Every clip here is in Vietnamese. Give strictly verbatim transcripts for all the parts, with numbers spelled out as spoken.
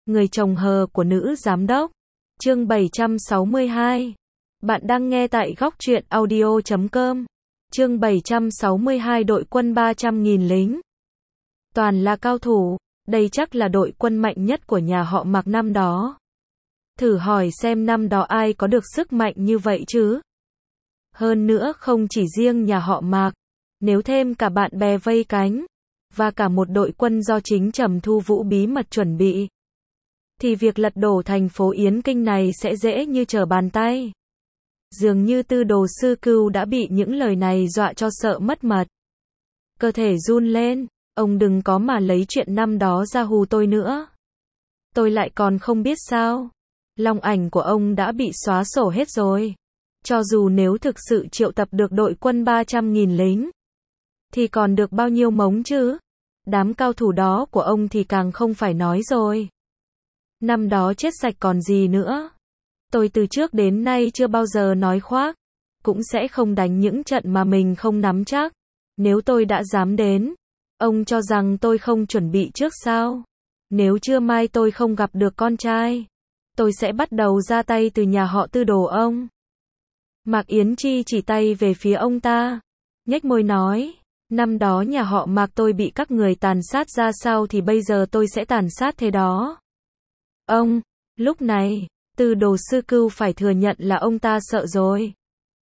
Người chồng hờ của nữ giám đốc. Chương bảy trăm sáu mươi hai. Bạn đang nghe tại góc truyện audio chấm com. Chương bảy trăm sáu mươi hai đội quân ba trăm nghìn lính. Toàn là cao thủ, đây chắc là đội quân mạnh nhất của nhà họ Mạc năm đó. Thử hỏi xem năm đó ai có được sức mạnh như vậy chứ? Hơn nữa không chỉ riêng nhà họ Mạc, nếu thêm cả bạn bè vây cánh, và cả một đội quân do chính Trầm Thu Vũ bí mật chuẩn bị, thì việc lật đổ thành phố Yến Kinh này sẽ dễ như trở bàn tay. Dường như Tư Đồ Sư Cưu đã bị những lời này dọa cho sợ mất mật. Cơ thể run lên, ông đừng có mà lấy chuyện năm đó ra hù tôi nữa. Tôi lại còn không biết sao. Long ảnh của ông đã bị xóa sổ hết rồi. Cho dù nếu thực sự triệu tập được đội quân ba trăm nghìn lính, thì còn được bao nhiêu mống chứ? Đám cao thủ đó của ông thì càng không phải nói rồi. Năm đó chết sạch còn gì nữa. Tôi từ trước đến nay chưa bao giờ nói khoác, cũng sẽ không đánh những trận mà mình không nắm chắc. Nếu tôi đã dám đến, ông cho rằng tôi không chuẩn bị trước sao? Nếu trưa mai tôi không gặp được con trai, tôi sẽ bắt đầu ra tay từ nhà họ Tư Đồ ông. Mạc Yến Chi chỉ tay về phía ông ta, nhếch môi nói, năm đó nhà họ Mạc tôi bị các người tàn sát ra sao thì bây giờ tôi sẽ tàn sát thế đó. Ông, lúc này, Tư Đồ Sư Cưu phải thừa nhận là ông ta sợ rồi.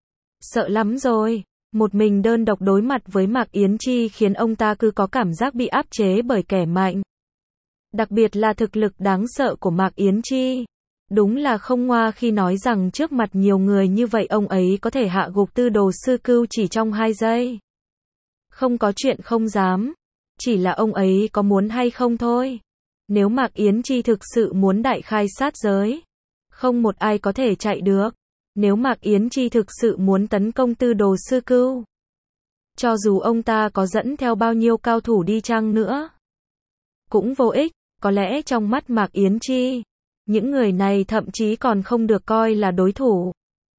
Sợ lắm rồi, một mình đơn độc đối mặt với Mạc Yến Chi khiến ông ta cứ có cảm giác bị áp chế bởi kẻ mạnh. Đặc biệt là thực lực đáng sợ của Mạc Yến Chi. Đúng là không ngoa khi nói rằng trước mặt nhiều người như vậy ông ấy có thể hạ gục Tư Đồ Sư Cưu chỉ trong hai giây. Không có chuyện không dám, chỉ là ông ấy có muốn hay không thôi. Nếu Mạc Yến Chi thực sự muốn đại khai sát giới, không một ai có thể chạy được. Nếu Mạc Yến Chi thực sự muốn tấn công Tư Đồ Sư Cưu, cho dù ông ta có dẫn theo bao nhiêu cao thủ đi chăng nữa, cũng vô ích. Có lẽ trong mắt Mạc Yến Chi, những người này thậm chí còn không được coi là đối thủ.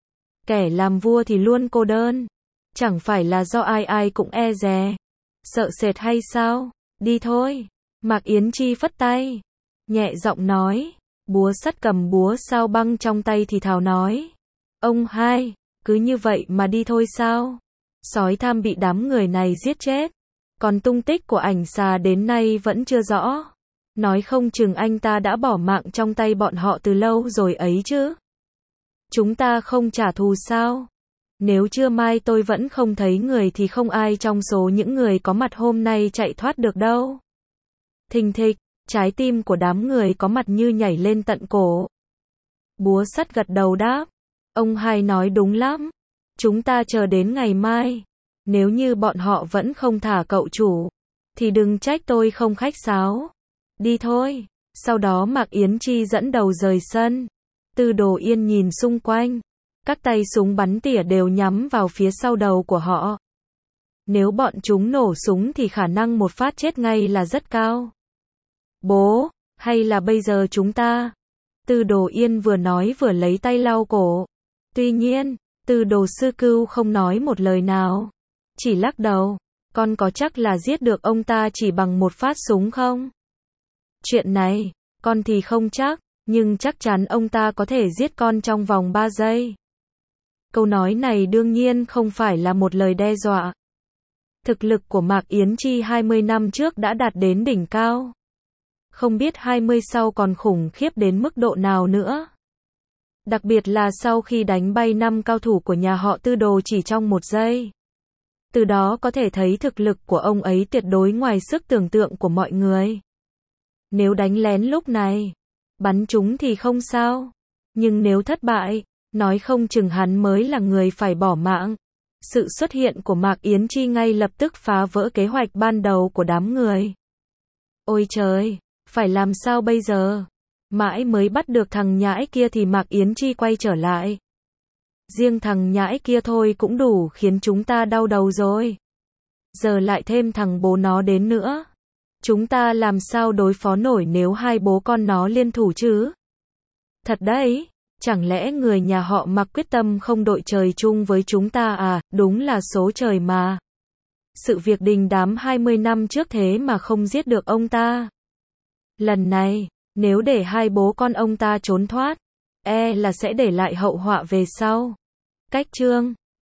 Kẻ làm vua thì luôn cô đơn. Chẳng phải là do ai ai cũng e dè, sợ sệt hay sao? Đi thôi. Mạc Yến Chi phất tay, nhẹ giọng nói. Búa sắt cầm búa sao băng trong tay thì thào nói. Ông hai, cứ như vậy mà đi thôi sao? Sói tham bị đám người này giết chết. Còn tung tích của ảnh xà đến nay vẫn chưa rõ. Nói không chừng anh ta đã bỏ mạng trong tay bọn họ từ lâu rồi ấy chứ. Chúng ta không trả thù sao? Nếu trưa mai tôi vẫn không thấy người thì không ai trong số những người có mặt hôm nay chạy thoát được đâu. Thình thịch, trái tim của đám người có mặt như nhảy lên tận cổ. Búa sắt gật đầu đáp. Ông hai nói đúng lắm. Chúng ta chờ đến ngày mai. Nếu như bọn họ vẫn không thả cậu chủ, thì đừng trách tôi không khách sáo. Đi thôi. Sau đó Mạc Yến Chi dẫn đầu rời sân. Tư Đồ Yên nhìn xung quanh. Các tay súng bắn tỉa đều nhắm vào phía sau đầu của họ. Nếu bọn chúng nổ súng thì khả năng một phát chết ngay là rất cao. Bố, hay là bây giờ chúng ta? Tư Đồ Yên vừa nói vừa lấy tay lau cổ. Tuy nhiên, Tư Đồ Sư Cưu không nói một lời nào. Chỉ lắc đầu. Con có chắc là giết được ông ta chỉ bằng một phát súng không? Chuyện này, con thì không chắc, nhưng chắc chắn ông ta có thể giết con trong vòng ba giây. Câu nói này đương nhiên không phải là một lời đe dọa. Thực lực của Mạc Yến Chi hai mươi năm trước đã đạt đến đỉnh cao. Không biết hai mươi sau còn khủng khiếp đến mức độ nào nữa. Đặc biệt là sau khi đánh bay năm cao thủ của nhà họ Tư Đồ chỉ trong một giây. Từ đó có thể thấy thực lực của ông ấy tuyệt đối ngoài sức tưởng tượng của mọi người. Nếu đánh lén lúc này, bắn chúng thì không sao. Nhưng nếu thất bại, nói không chừng hắn mới là người phải bỏ mạng. Sự xuất hiện của Mạc Yến Chi ngay lập tức phá vỡ kế hoạch ban đầu của đám người. Ôi trời, phải làm sao bây giờ? Mãi mới bắt được thằng nhãi kia thì Mạc Yến Chi quay trở lại. Riêng thằng nhãi kia thôi cũng đủ khiến chúng ta đau đầu rồi. Giờ lại thêm thằng bố nó đến nữa. Chúng ta làm sao đối phó nổi nếu hai bố con nó liên thủ chứ? Thật đấy, chẳng lẽ người nhà họ Mạc quyết tâm không đội trời chung với chúng ta à? Đúng là số trời mà. Sự việc đình đám hai mươi năm trước thế mà không giết được ông ta. Lần này, Nếu để hai bố con ông ta trốn thoát, e là sẽ để lại hậu họa về sau. Cách chương